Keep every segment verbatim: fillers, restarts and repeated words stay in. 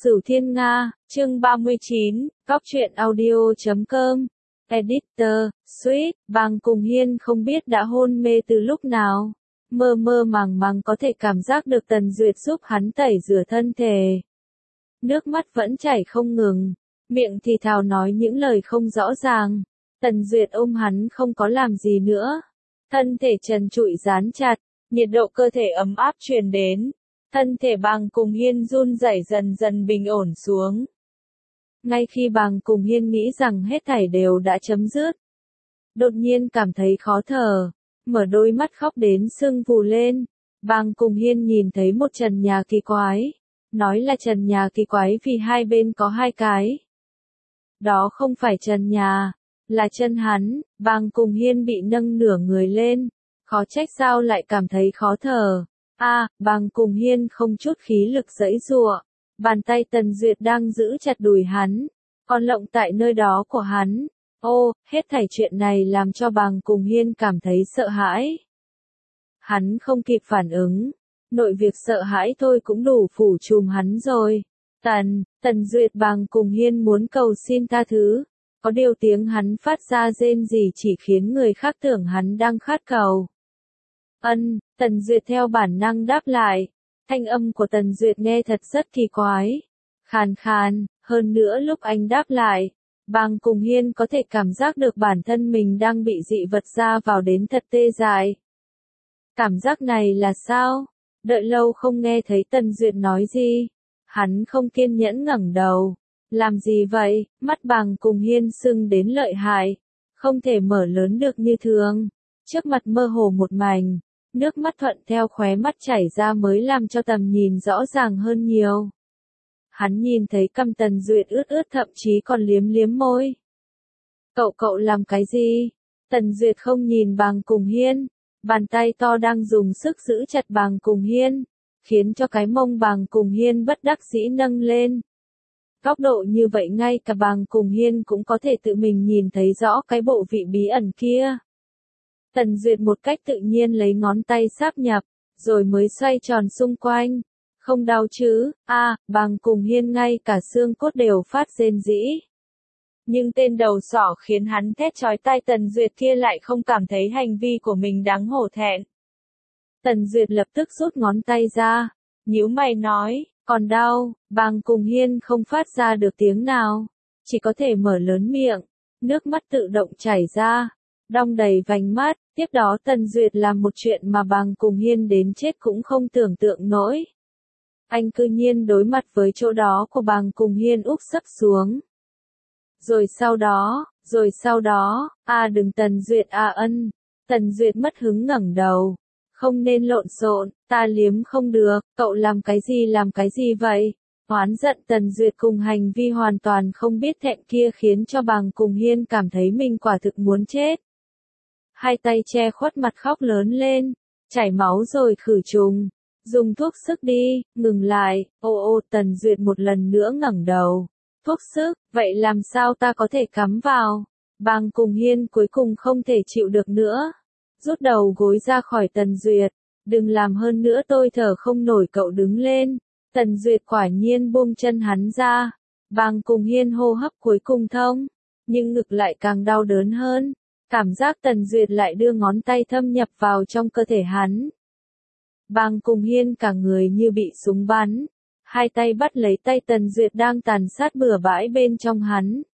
Sửu Thiên Nga, chương ba mươi chín, Góc truyện audio chấm com, Editor, Sweet, Bàng Cùng Hiên không biết đã hôn mê từ lúc nào. Mơ mơ màng màng có thể cảm giác được Tần Duyệt giúp hắn tẩy rửa thân thể. Nước mắt vẫn chảy không ngừng, miệng thì thào nói những lời không rõ ràng. Tần Duyệt ôm hắn không có làm gì nữa. Thân thể trần trụi dán chặt, nhiệt độ cơ thể ấm áp truyền đến. Thân thể Bàng Cùng Hiên run rẩy dần dần bình ổn xuống. Ngay khi Bàng Cùng Hiên nghĩ rằng hết thảy đều đã chấm dứt, đột nhiên cảm thấy khó thở, mở đôi mắt khóc đến sưng vù lên. Bàng Cùng Hiên nhìn thấy một trần nhà kỳ quái, nói là trần nhà kỳ quái vì hai bên có hai cái. Đó không phải trần nhà, là chân hắn. Bàng Cùng Hiên bị nâng nửa người lên, khó trách sao lại cảm thấy khó thở. A, à, Bàng Cùng Hiên không chút khí lực giãy giụa, bàn tay Tần Duyệt đang giữ chặt đùi hắn, còn lộng tại nơi đó của hắn. Ô, hết thảy chuyện này làm cho Bàng Cùng Hiên cảm thấy sợ hãi. Hắn không kịp phản ứng, nội việc sợ hãi thôi cũng đủ phủ trùm hắn rồi. Tần, Tần Duyệt. Bàng Cùng Hiên muốn cầu xin tha thứ, có điều tiếng hắn phát ra rên rỉ chỉ khiến người khác tưởng hắn đang khát cầu. Ân, Tần Duyệt theo bản năng đáp lại. Thanh âm của Tần Duyệt nghe thật rất kỳ quái, khàn khàn, hơn nữa lúc anh đáp lại, Bàng Cùng Hiên có thể cảm giác được bản thân mình đang bị dị vật ra vào đến thật tê dại. Cảm giác này là sao? Đợi lâu không nghe thấy Tần Duyệt nói gì, hắn không kiên nhẫn ngẩng đầu. Làm gì vậy? Mắt Bàng Cùng Hiên sưng đến lợi hại, không thể mở lớn được như thường. Trước mặt mơ hồ một mảnh, nước mắt thuận theo khóe mắt chảy ra mới làm cho tầm nhìn rõ ràng hơn nhiều. Hắn nhìn thấy cằm Tần Duyệt ướt ướt thậm chí còn liếm liếm môi. Cậu cậu làm cái gì? Tần Duyệt không nhìn Bàng Cùng Hiên, bàn tay to đang dùng sức giữ chặt Bàng Cùng Hiên, khiến cho cái mông Bàng Cùng Hiên bất đắc dĩ nâng lên. Góc độ như vậy ngay cả Bàng Cùng Hiên cũng có thể tự mình nhìn thấy rõ cái bộ vị bí ẩn kia. Tần Duyệt một cách tự nhiên lấy ngón tay sáp nhập, rồi mới xoay tròn xung quanh. Không đau chứ? A, à, Bàng Cùng Hiên ngay cả xương cốt đều phát rên rỉ. Nhưng tên đầu sỏ khiến hắn thét chói tai Tần Duyệt kia lại không cảm thấy hành vi của mình đáng hổ thẹn. Tần Duyệt lập tức rút ngón tay ra, nhíu mày nói, còn đau. Bàng Cùng Hiên không phát ra được tiếng nào, chỉ có thể mở lớn miệng, nước mắt tự động chảy ra, đong đầy vành mắt. Tiếp đó Tần Duyệt làm một chuyện mà Bàng Cùng Hiên đến chết cũng không tưởng tượng nổi. Anh cư nhiên đối mặt với chỗ đó của Bàng Cùng Hiên úp sấp xuống. Rồi sau đó, rồi sau đó, à đừng Tần Duyệt à ân. Tần Duyệt mất hứng ngẩng đầu. Không nên lộn xộn, ta liếm không được, cậu làm cái gì làm cái gì vậy? Oán giận Tần Duyệt cùng hành vi hoàn toàn không biết thẹn kia khiến cho Bàng Cùng Hiên cảm thấy mình quả thực muốn chết. Hai tay che khuất mặt khóc lớn lên, chảy máu rồi khử trùng, dùng thuốc sức đi, ngừng lại. Ô ô Tần Duyệt một lần nữa ngẩng đầu. Thuốc sức, vậy làm sao ta có thể cắm vào? Bàng Cùng Hiên cuối cùng không thể chịu được nữa, rút đầu gối ra khỏi Tần Duyệt. Đừng làm hơn nữa tôi thở không nổi, cậu đứng lên. Tần Duyệt quả nhiên buông chân hắn ra. Bàng Cùng Hiên hô hấp cuối cùng thông, nhưng ngực lại càng đau đớn hơn. Cảm giác Tần Duyệt lại đưa ngón tay thâm nhập vào trong cơ thể hắn. Bàng Cùng Hiên cả người như bị súng bắn, hai tay bắt lấy tay Tần Duyệt đang tàn sát bừa bãi bên trong hắn.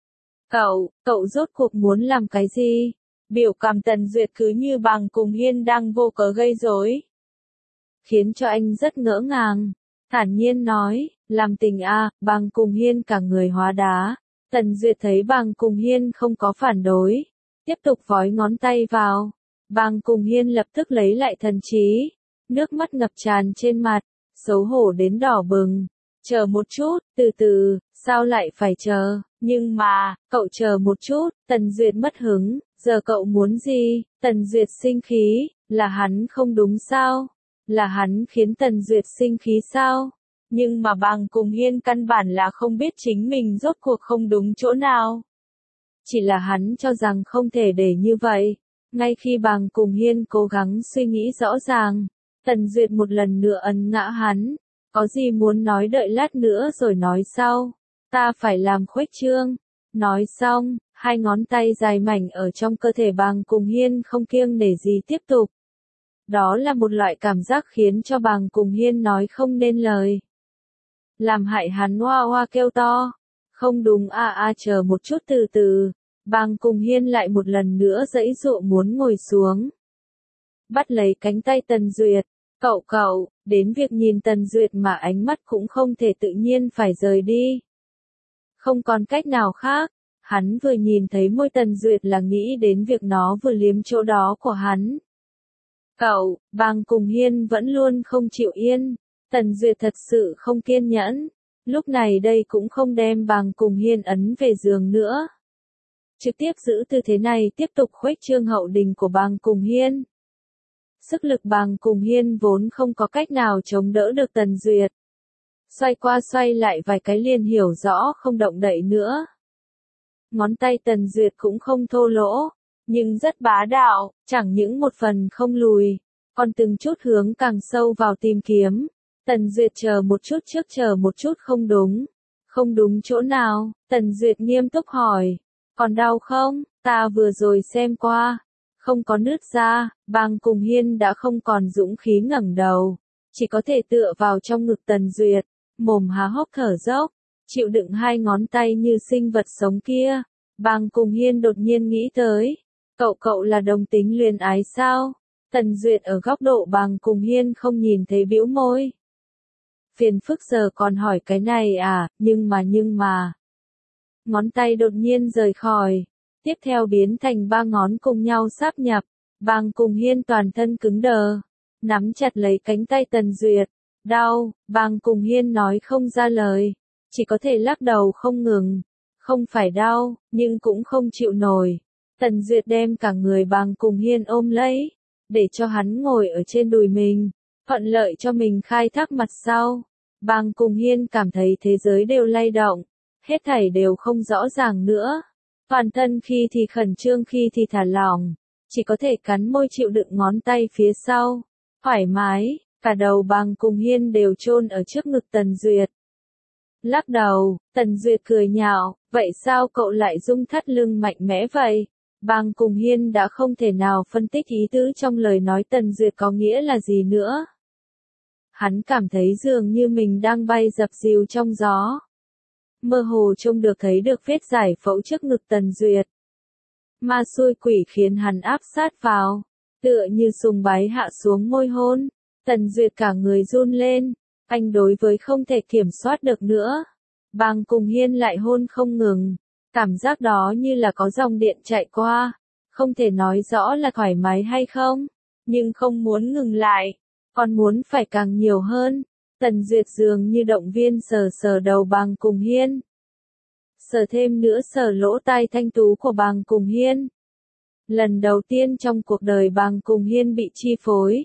Cậu, cậu rốt cuộc muốn làm cái gì? Biểu cảm Tần Duyệt cứ như Bàng Cùng Hiên đang vô cớ gây rối, khiến cho anh rất ngỡ ngàng. Thản nhiên nói, làm tình a. À. Bàng Cùng Hiên cả người hóa đá. Tần Duyệt thấy Bàng Cùng Hiên không có phản đối, tiếp tục vói ngón tay vào. Bàng Cùng Hiên lập tức lấy lại thần trí, nước mắt ngập tràn trên mặt, xấu hổ đến đỏ bừng. Chờ một chút, từ từ, sao lại phải chờ? Nhưng mà, cậu chờ một chút. Tần Duyệt mất hứng, giờ cậu muốn gì? Tần Duyệt sinh khí, là hắn không đúng sao? Là hắn khiến Tần Duyệt sinh khí sao? Nhưng mà Bàng Cùng Hiên căn bản là không biết chính mình rốt cuộc không đúng chỗ nào. Chỉ là hắn cho rằng không thể để như vậy. Ngay khi Bàng Cùng Hiên cố gắng suy nghĩ rõ ràng, Tần Duyệt một lần nữa ấn ngã hắn. Có gì muốn nói đợi lát nữa rồi nói sau. Ta phải làm khuếch trương. Nói xong, hai ngón tay dài mảnh ở trong cơ thể Bàng Cùng Hiên không kiêng nể gì tiếp tục. Đó là một loại cảm giác khiến cho Bàng Cùng Hiên nói không nên lời. Làm hại hắn hoa hoa kêu to. Không đúng a à, a à, chờ một chút từ từ. Bàng Cùng Hiên lại một lần nữa giãy giụa muốn ngồi xuống. Bắt lấy cánh tay Tần Duyệt. Cậu cậu, đến việc nhìn Tần Duyệt mà ánh mắt cũng không thể tự nhiên phải rời đi. Không còn cách nào khác, hắn vừa nhìn thấy môi Tần Duyệt là nghĩ đến việc nó vừa liếm chỗ đó của hắn. Cậu, Bàng Cùng Hiên vẫn luôn không chịu yên, Tần Duyệt thật sự không kiên nhẫn, lúc này đây cũng không đem Bàng Cùng Hiên ấn về giường nữa. Trực tiếp giữ tư thế này tiếp tục khuếch trương hậu đình của Bàng Cùng Hiên. Sức lực Bàng Cùng Hiên vốn không có cách nào chống đỡ được Tần Duyệt. Xoay qua xoay lại vài cái liền hiểu rõ không động đậy nữa. Ngón tay Tần Duyệt cũng không thô lỗ, nhưng rất bá đạo, chẳng những một phần không lùi, còn từng chút hướng càng sâu vào tìm kiếm. Tần Duyệt chờ một chút trước chờ một chút không đúng. Không đúng chỗ nào, Tần Duyệt nghiêm túc hỏi. Còn đau không? Ta vừa rồi xem qua. Không có nứt ra, Bàng Cùng Hiên đã không còn dũng khí ngẩng đầu. Chỉ có thể tựa vào trong ngực Tần Duyệt, mồm há hốc thở dốc, chịu đựng hai ngón tay như sinh vật sống kia. Bàng Cùng Hiên đột nhiên nghĩ tới. Cậu cậu là đồng tính luyến ái sao? Tần Duyệt ở góc độ Bàng Cùng Hiên không nhìn thấy bĩu môi. Phiền phức giờ còn hỏi cái này à, nhưng mà nhưng mà. Ngón tay đột nhiên rời khỏi. Tiếp theo biến thành ba ngón cùng nhau sáp nhập. Bàng Cùng Hiên toàn thân cứng đờ. Nắm chặt lấy cánh tay Tần Duyệt. Đau, Bàng Cùng Hiên nói không ra lời. Chỉ có thể lắc đầu không ngừng. Không phải đau, nhưng cũng không chịu nổi. Tần Duyệt đem cả người Bàng Cùng Hiên ôm lấy. Để cho hắn ngồi ở trên đùi mình. Thuận lợi cho mình khai thác mặt sau. Bàng Cùng Hiên cảm thấy thế giới đều lay động. Hết thảy đều không rõ ràng nữa. Toàn thân khi thì khẩn trương khi thì thả lỏng. Chỉ có thể cắn môi chịu đựng ngón tay phía sau. Thoải mái, cả đầu Bàng Cùng Hiên đều chôn ở trước ngực Tần Duyệt. Lắc đầu, Tần Duyệt cười nhạo, vậy sao cậu lại rung thắt lưng mạnh mẽ vậy? Bàng Cùng Hiên đã không thể nào phân tích ý tứ trong lời nói Tần Duyệt có nghĩa là gì nữa. Hắn cảm thấy dường như mình đang bay dập dìu trong gió. Mơ hồ trông được thấy được vết giải phẫu trước ngực Tần Duyệt. Ma xui quỷ khiến hắn áp sát vào, tựa như sùng bái hạ xuống môi hôn. Tần Duyệt cả người run lên, anh đối với không thể kiểm soát được nữa. Bàng Cùng Hiên lại hôn không ngừng, cảm giác đó như là có dòng điện chạy qua, không thể nói rõ là thoải mái hay không, nhưng không muốn ngừng lại, còn muốn phải càng nhiều hơn. Tần Duyệt dường như động viên sờ sờ đầu Bàng Cùng Hiên. Sờ thêm nữa sờ lỗ tai thanh tú của Bàng Cùng Hiên. Lần đầu tiên trong cuộc đời Bàng Cùng Hiên bị chi phối.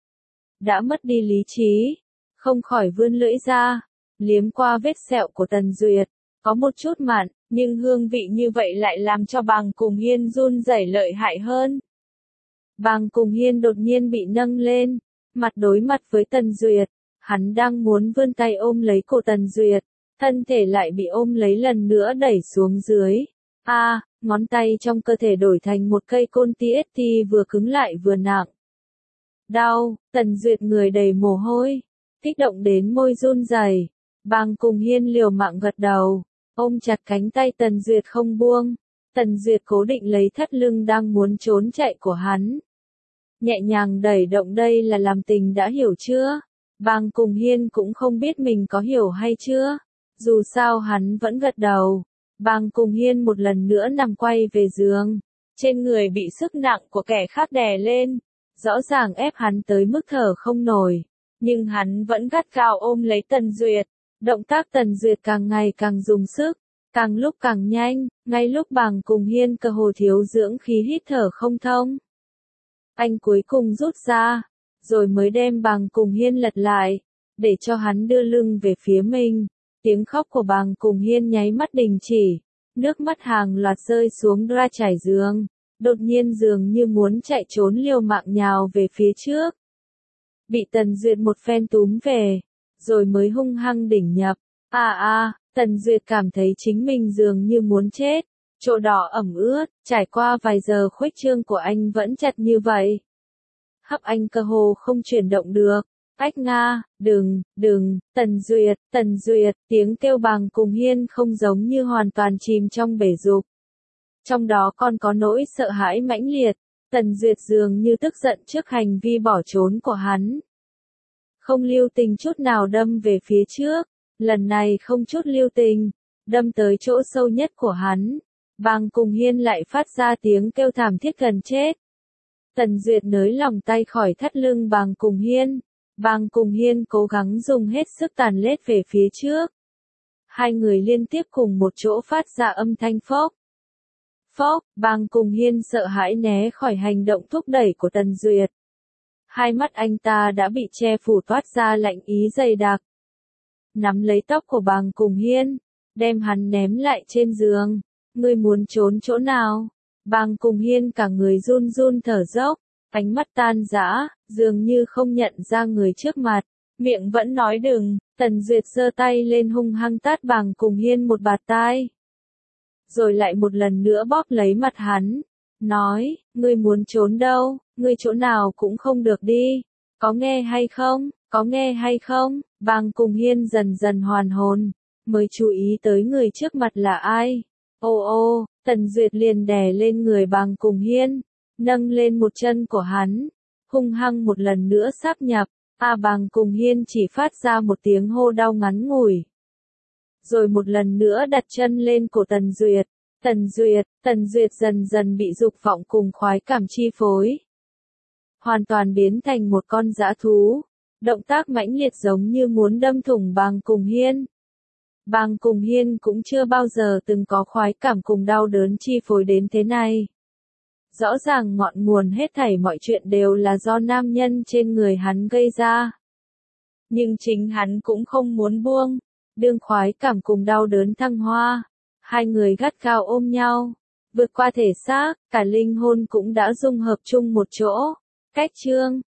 Đã mất đi lý trí, không khỏi vươn lưỡi ra, liếm qua vết sẹo của Tần Duyệt, có một chút mặn, nhưng hương vị như vậy lại làm cho Bàng Cùng Hiên run rẩy lợi hại hơn. Bàng Cùng Hiên đột nhiên bị nâng lên, mặt đối mặt với Tần Duyệt, hắn đang muốn vươn tay ôm lấy cổ Tần Duyệt, thân thể lại bị ôm lấy lần nữa đẩy xuống dưới. A, à, ngón tay trong cơ thể đổi thành một cây côn tê ét tê vừa cứng lại vừa nặng. Đau, Tần Duyệt người đầy mồ hôi, kích động đến môi run rẩy. Bàng Cùng Hiên liều mạng gật đầu, ôm chặt cánh tay Tần Duyệt không buông. Tần Duyệt cố định lấy thắt lưng đang muốn trốn chạy của hắn. Nhẹ nhàng đẩy động đây là làm tình đã hiểu chưa? Bàng Cùng Hiên cũng không biết mình có hiểu hay chưa. Dù sao hắn vẫn gật đầu. Bàng Cùng Hiên một lần nữa nằm quay về giường. Trên người bị sức nặng của kẻ khác đè lên. Rõ ràng ép hắn tới mức thở không nổi. Nhưng hắn vẫn gắt gao ôm lấy Tần Duyệt. Động tác Tần Duyệt càng ngày càng dùng sức. Càng lúc càng nhanh. Ngay lúc Bàng Cùng Hiên cơ hồ thiếu dưỡng khí hít thở không thông. Anh cuối cùng rút ra. Rồi mới đem Bàng Cùng Hiên lật lại. Để cho hắn đưa lưng về phía mình. Tiếng khóc của Bàng Cùng Hiên nháy mắt đình chỉ. Nước mắt hàng loạt rơi xuống ra trải giường. Đột nhiên dường như muốn chạy trốn liều mạng nhào về phía trước. Bị Tần Duyệt một phen túm về. rồi mới hung hăng đỉnh nhập. À à, Tần Duyệt cảm thấy chính mình dường như muốn chết, chỗ đỏ ẩm ướt, trải qua vài giờ khuếch trương của anh vẫn chặt như vậy. Hấp anh cơ hồ không chuyển động được. Ách Nga, đừng, đừng, Tần Duyệt, Tần Duyệt, tiếng kêu Bàng Cùng Hiên không giống như hoàn toàn chìm trong bể dục. Trong đó còn có nỗi sợ hãi mãnh liệt, Tần Duyệt dường như tức giận trước hành vi bỏ trốn của hắn. Không lưu tình chút nào đâm về phía trước, lần này không chút lưu tình, đâm tới chỗ sâu nhất của hắn. Bàng Cùng Hiên lại phát ra tiếng kêu thảm thiết gần chết. Tần Duyệt nới lòng tay khỏi thắt lưng Bàng Cùng Hiên. Bàng Cùng Hiên cố gắng dùng hết sức tàn lết về phía trước. Hai người liên tiếp cùng một chỗ phát ra âm thanh phốc. Phốc, Bàng Cùng Hiên sợ hãi né khỏi hành động thúc đẩy của Tần Duyệt. Hai mắt anh ta đã bị che phủ toát ra lạnh ý dày đặc. Nắm lấy tóc của Bàng Cùng Hiên, đem hắn ném lại trên giường. Ngươi muốn trốn chỗ nào? Bàng Cùng Hiên cả người run run thở dốc, ánh mắt tan rã, dường như không nhận ra người trước mặt, miệng vẫn nói đừng. Tần Duyệt giơ tay lên hung hăng tát Bàng Cùng Hiên một bạt tai, rồi lại một lần nữa bóp lấy mặt hắn, nói, ngươi muốn trốn đâu, ngươi chỗ nào cũng không được đi, có nghe hay không, có nghe hay không? Bàng Cùng Hiên dần dần hoàn hồn, mới chú ý tới người trước mặt là ai. Ô ô, Tần Duyệt liền đè lên người Bàng Cùng Hiên, nâng lên một chân của hắn, hung hăng một lần nữa sáp nhập. A Bàng Cùng Hiên chỉ phát ra một tiếng hô đau ngắn ngủi, rồi một lần nữa đặt chân lên cổ Tần Duyệt. Tần Duyệt, Tần Duyệt dần dần bị dục vọng cùng khoái cảm chi phối, hoàn toàn biến thành một con dã thú, động tác mãnh liệt giống như muốn đâm thủng Bàng Cùng Hiên. Bàng Cùng Hiên cũng chưa bao giờ từng có khoái cảm cùng đau đớn chi phối đến thế này. Rõ ràng ngọn nguồn hết thảy mọi chuyện đều là do nam nhân trên người hắn gây ra. Nhưng chính hắn cũng không muốn buông, đương khoái cảm cùng đau đớn thăng hoa. Hai người gắt gao ôm nhau, vượt qua thể xác, cả linh hồn cũng đã dung hợp chung một chỗ. Cách chương